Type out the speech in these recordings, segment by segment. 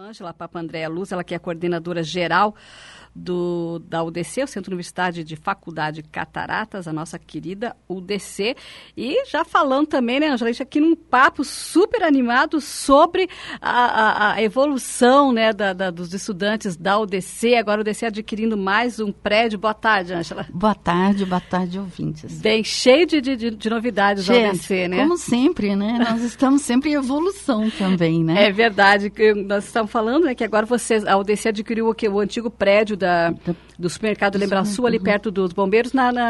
Ângela Papandréa Luz, ela que é a coordenadora geral da UDC, o Centro Universitário de Faculdade Cataratas, a nossa querida UDC. E já falando também, né, Ângela, a gente aqui num papo super animado sobre a evolução, né, dos estudantes da UDC. Agora a UDC adquirindo mais um prédio. Boa tarde, Ângela. Boa tarde, ouvintes. Bem cheio de novidades da UDC, né? Como sempre, né? Nós estamos sempre em evolução também, né? É verdade. Nós estamos falando, né, que agora a UDC adquiriu o antigo prédio do supermercado Lembra Sul, ali perto dos bombeiros, na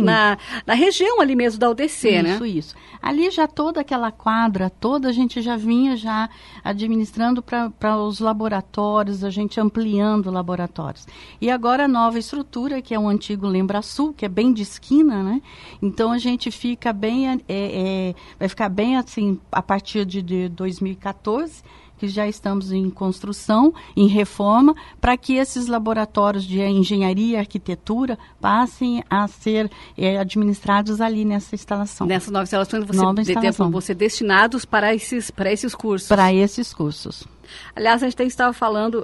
região ali mesmo da UDC, né? Isso. Ali já toda aquela quadra toda, a gente já vinha já administrando para os laboratórios, a gente ampliando laboratórios. E agora a nova estrutura, que é o antigo Lembra Sul, que é bem de esquina, né? Então a gente fica bem, vai ficar bem assim, a partir de 2014, que já estamos em construção, em reforma, para que esses laboratórios de engenharia e arquitetura passem a ser administrados ali nessa instalação. Nessas novas instalações vão ser destinados para esses cursos. Para esses cursos. Aliás, a gente estava falando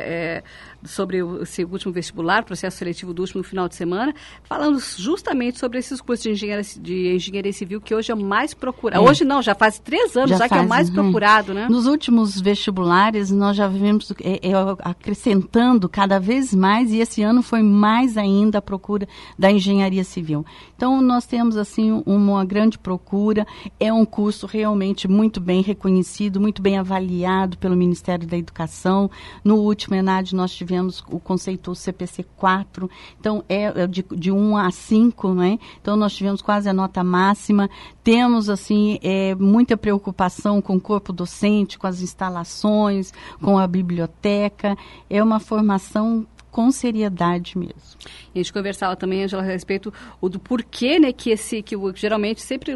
sobre esse último vestibular, processo seletivo do último final de semana, falando justamente sobre esses cursos de engenharia civil, que hoje é o mais procurado. Hoje não, já faz 3 anos que é o mais procurado, né? Nos últimos vestibulares, nós já vimos acrescentando cada vez mais, e esse ano foi mais ainda a procura da engenharia civil. Então, nós temos, assim, uma grande procura. É um curso realmente muito bem reconhecido, muito bem avaliado pelo Ministério da Educação. No último ENAD, nós tivemos o conceituoso CPC 4, então é de 1 a 5, né? Então nós tivemos quase a nota máxima. Temos, assim, muita preocupação com o corpo docente, com as instalações, com a biblioteca. É uma formação com seriedade mesmo. A gente conversava também, Ângela, a respeito do porquê, né, que geralmente sempre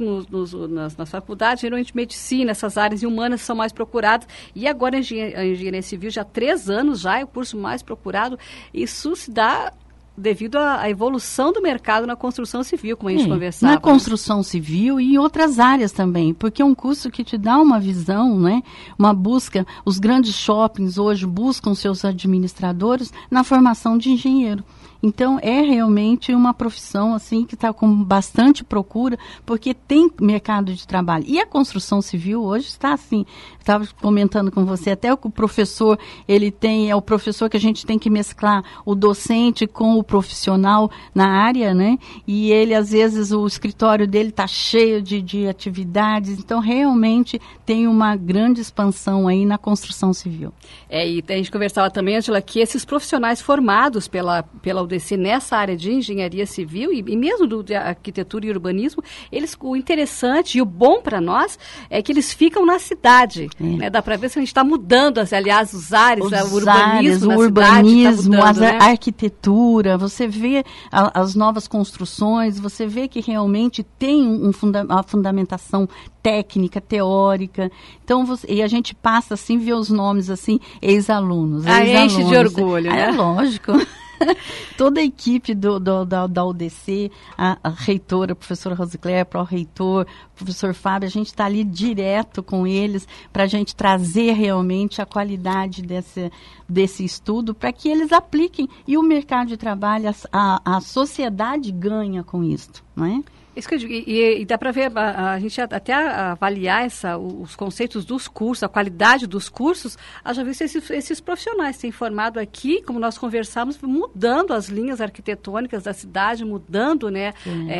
nas faculdades, geralmente medicina, essas áreas humanas são mais procuradas, e agora a engenharia civil já há 3 anos já é o curso mais procurado. Isso se dá devido à evolução do mercado na construção civil, como a gente conversava. Na construção civil e em outras áreas também, porque é um curso que te dá uma visão, né? Uma busca. Os grandes shoppings hoje buscam seus administradores na formação de engenheiro. Então, é realmente uma profissão, assim, que está com bastante procura, porque tem mercado de trabalho. E a construção civil hoje está assim, estava comentando com você, até o professor, é o professor que a gente tem que mesclar o docente com o profissional na área, né? E ele, às vezes, o escritório dele está cheio de atividades, então, realmente, tem uma grande expansão aí na construção civil. E a gente conversava também, Ângela, que esses profissionais formados pela UDC nessa área de engenharia civil e mesmo de arquitetura e urbanismo, o interessante e o bom para nós é que eles ficam na cidade. Né? Dá para ver se a gente está mudando, aliás, os ares, o urbanismo, a arquitetura, você vê as novas construções, você vê que realmente tem uma fundamentação técnica, teórica. Então, e a gente passa assim, vê os nomes assim, ex-alunos. Enche de orgulho, né? É lógico. Toda a equipe da UDC, a reitora, a professora Rosicléia, pró-reitor, professor Fábio, a gente está ali direto com eles para a gente trazer realmente a qualidade desse estudo para que eles apliquem. E o mercado de trabalho, a sociedade ganha com isso, não é? Isso que eu digo, e dá para ver, a gente até avaliar os conceitos dos cursos, a qualidade dos cursos, já viu esses profissionais têm formado aqui, como nós conversamos, mudando as linhas arquitetônicas da cidade, mudando, né,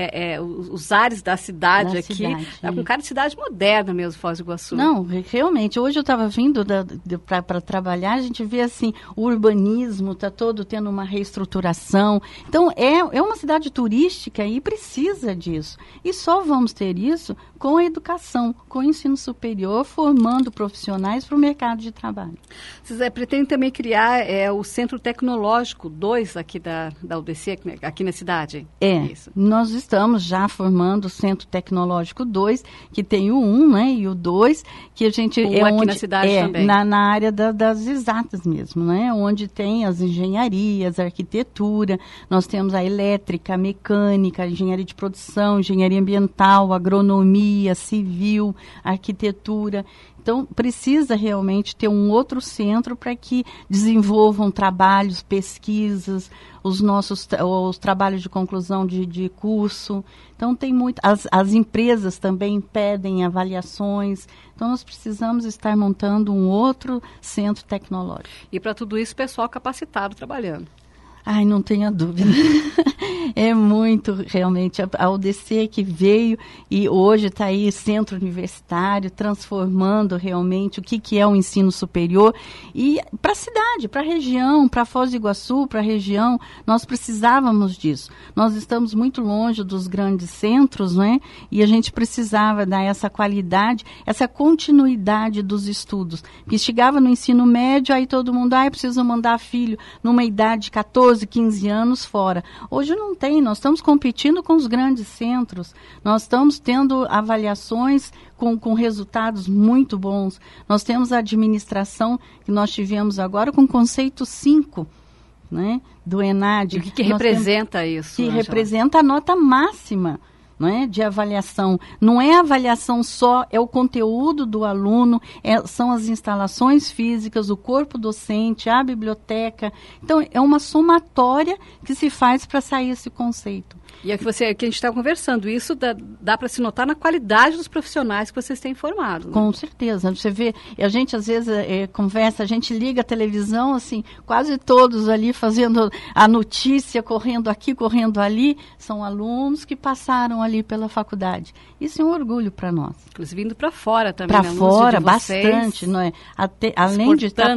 os ares da cidade aqui, com cara de cidade moderna mesmo, Foz do Iguaçu. Não, realmente, hoje eu estava vindo para trabalhar, a gente vê assim, o urbanismo está todo tendo uma reestruturação, então é uma cidade turística e precisa disso. E só vamos ter isso com a educação, com o ensino superior, formando profissionais para o mercado de trabalho. Vocês pretendem também criar o Centro Tecnológico 2 aqui da UDC, aqui na cidade? Isso. Nós estamos já formando o Centro Tecnológico 2, que tem o 1, né, e o 2, que a gente... aqui na cidade também. Na área das exatas mesmo, né, onde tem as engenharias, a arquitetura, nós temos a elétrica, a mecânica, a engenharia de produção, computação, engenharia ambiental, agronomia, civil, arquitetura. Então, precisa realmente ter um outro centro para que desenvolvam trabalhos, pesquisas, os trabalhos de conclusão de curso. Então, tem muito. As empresas também pedem avaliações. Então, nós precisamos estar montando um outro centro tecnológico. E para tudo isso, pessoal capacitado trabalhando. Ai, não tenha dúvida. É muito, realmente. A UDC que veio e hoje está aí, centro universitário, transformando realmente o que é o ensino superior. E para a cidade, para a região, para Foz do Iguaçu, para a região, nós precisávamos disso. Nós estamos muito longe dos grandes centros, não é? E a gente precisava dar essa qualidade, essa continuidade dos estudos. Que chegava no ensino médio, aí todo mundo, precisa mandar filho numa idade de 14, 15 anos fora. Hoje não tem, nós estamos competindo com os grandes centros, nós estamos tendo avaliações com resultados muito bons. Nós temos a administração que nós tivemos agora com conceito 5, né, do ENAD. E o que representa isso? Que representa a nota máxima, não é, de avaliação. Não é a avaliação só, é o conteúdo do aluno, são as instalações físicas, o corpo docente, a biblioteca. Então, é uma somatória que se faz para sair esse conceito. E é que a gente está conversando, isso dá para se notar na qualidade dos profissionais que vocês têm formado. Né? Com certeza. Você vê, a gente às vezes conversa, a gente liga a televisão, assim, quase todos ali fazendo a notícia, correndo aqui, correndo ali, são alunos que passaram ali pela faculdade. Isso é um orgulho para nós. Inclusive indo para fora também. Para fora, bastante. Não é? Além de estar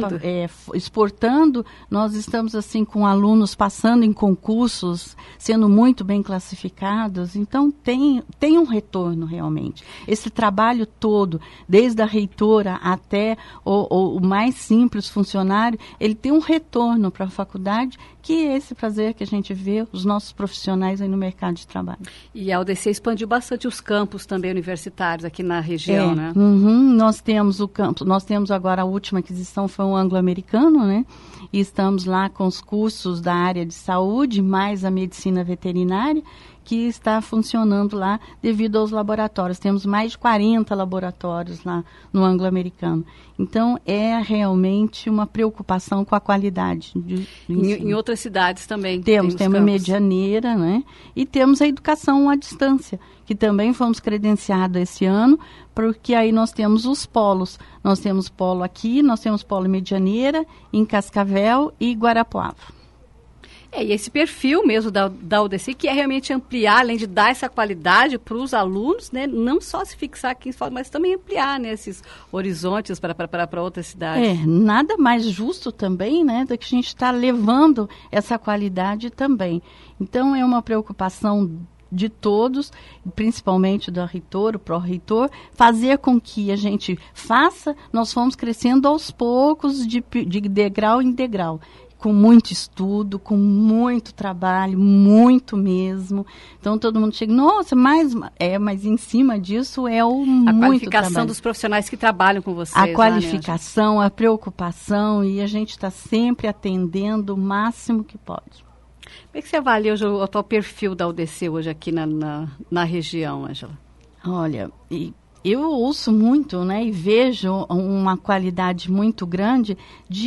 exportando, nós estamos assim com alunos passando em concursos, sendo muito bem classificados, então tem um retorno realmente. Esse trabalho todo, desde a reitora até o mais simples funcionário, ele tem um retorno para a faculdade, que é esse prazer que a gente vê os nossos profissionais aí no mercado de trabalho. E a UDC expandiu bastante os campos também universitários aqui na região, né? Nós temos o campus, nós temos agora a última aquisição foi um anglo-americano, né? E estamos lá com os cursos da área de saúde, mais a medicina veterinária, que está funcionando lá devido aos laboratórios. Temos mais de 40 laboratórios lá no anglo-americano. Então, é realmente uma preocupação com a qualidade do ensino. Em outras cidades também? Temos em Medianeira, né? E temos a educação à distância, que também fomos credenciados esse ano, porque aí nós temos os polos. Nós temos polo aqui, nós temos polo em Medianeira, em Cascavel e Guarapuava. E esse perfil mesmo da UDC, que é realmente ampliar, além de dar essa qualidade para os alunos, né, não só se fixar aqui em Foz, mas também ampliar, né, esses horizontes para outras cidades. Nada mais justo também, né, do que a gente está levando essa qualidade também. Então, é uma preocupação de todos, principalmente do reitor, o pró-reitor, fazer com que a gente faça, nós fomos crescendo aos poucos, de degrau em degrau. Com muito estudo, com muito trabalho, muito mesmo. Então, todo mundo chega, nossa, mas em cima disso é a qualificação trabalho. Dos profissionais que trabalham com vocês. A qualificação, a preocupação, e a gente está sempre atendendo o máximo que pode. Como é que você avalia hoje o atual perfil da UDC hoje aqui na região, Ângela? Olha, eu ouço muito, né, e vejo uma qualidade muito grande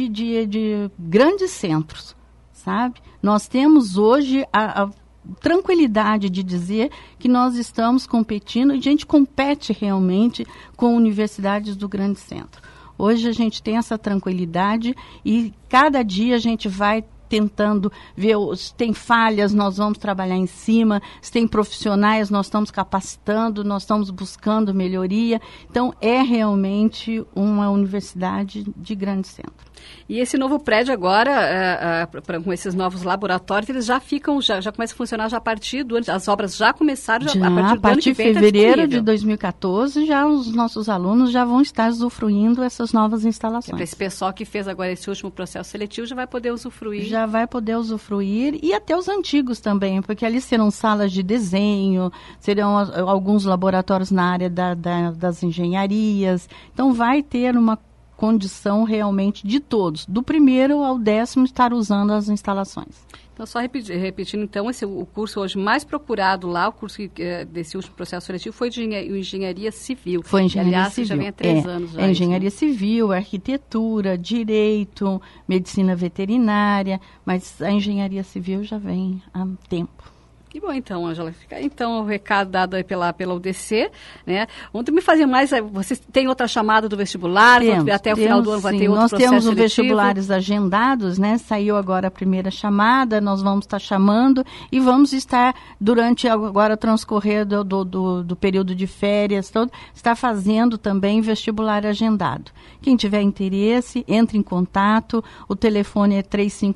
de grandes centros, sabe? Nós temos hoje a tranquilidade de dizer que nós estamos competindo, e a gente compete realmente com universidades do grande centro. Hoje a gente tem essa tranquilidade e cada dia a gente vai tentando ver se tem falhas, nós vamos trabalhar em cima, se tem profissionais, nós estamos capacitando, nós estamos buscando melhoria. Então, é realmente uma universidade de grande centro. E esse novo prédio agora, com esses novos laboratórios, eles já começam a funcionar já a partir do ano, as obras já começaram a partir de fevereiro de 2014, já os nossos alunos já vão estar usufruindo essas novas instalações. Esse pessoal que fez agora esse último processo seletivo já vai poder usufruir. Já vai poder usufruir, e até os antigos também, porque ali serão salas de desenho, serão alguns laboratórios na área das engenharias, então vai ter uma condição realmente de todos, do primeiro ao 10º, estar usando as instalações. Então, só repetindo, então, o curso hoje mais procurado lá, o curso desse último processo seletivo foi de engenharia civil. Foi engenharia aliás, civil. Já vem há 3 anos. Já engenharia civil, arquitetura, direito, medicina veterinária, mas a engenharia civil já vem há tempo. Que bom, então, Ângela. Fica então o recado dado aí pela UDC, né? Ontem me fazia mais, vocês têm outra chamada do vestibular? Até o final do ano vai ter outro processo seletivo? Nós temos os vestibulares agendados, né? Saiu agora a primeira chamada, nós vamos estar chamando e vamos estar, durante agora o transcorrer do período de férias, estar fazendo também vestibular agendado. Quem tiver interesse, entre em contato, o telefone é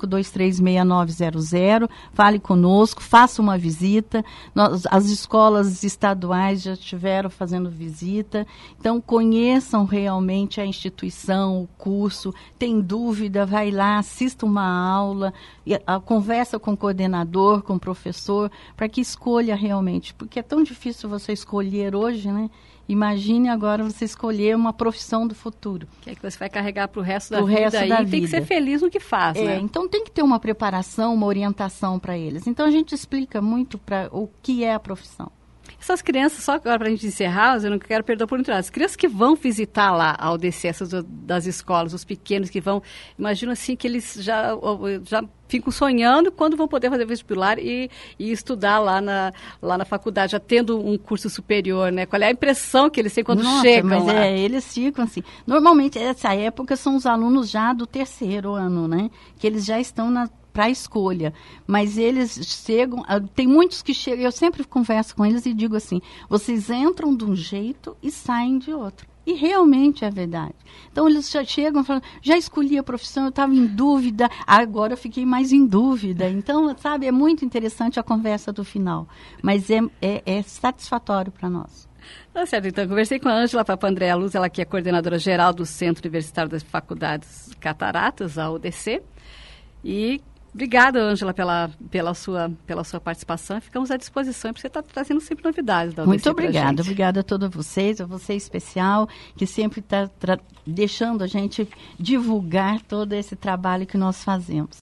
35236900, fale conosco, faça uma visita. As escolas estaduais já estiveram fazendo visita, então conheçam realmente a instituição, o curso. Tem dúvida, vai lá, assista uma aula, conversa com o coordenador, com o professor, para que escolha realmente, porque é tão difícil você escolher hoje, né? Imagine agora você escolher uma profissão do futuro. Que é que você vai carregar para o resto da vida e tem que ser feliz no que faz, né? Então tem que ter uma preparação, uma orientação para eles. Então a gente explica muito para o que é a profissão. Essas crianças, só agora para a gente encerrar, eu não quero perder a oportunidade. As crianças que vão visitar lá a UDC, essas das escolas, os pequenos que vão, imagino assim que eles já ficam sonhando quando vão poder fazer vestibular e estudar lá na faculdade, já tendo um curso superior, né? Qual é a impressão que eles têm quando chegam lá? Eles ficam assim. Normalmente, essa época são os alunos já do 3º ano, né? Que eles já estão para a escolha, mas eles chegam, tem muitos que chegam, eu sempre converso com eles e digo assim, vocês entram de um jeito e saem de outro. E realmente é verdade. Então, eles já chegam e falam, já escolhi a profissão, eu estava em dúvida, agora eu fiquei mais em dúvida. Então, sabe, é muito interessante a conversa do final, mas é satisfatório para nós. Tá certo, então, conversei com a Ângela Papandréa Luz, ela que é coordenadora geral do Centro Universitário das Faculdades Cataratas, a UDC, e obrigada, Ângela, pela sua participação. Ficamos à disposição, porque você está trazendo sempre novidades da UDC. Muito obrigada. Obrigada a todos vocês, a você especial, que sempre está deixando a gente divulgar todo esse trabalho que nós fazemos.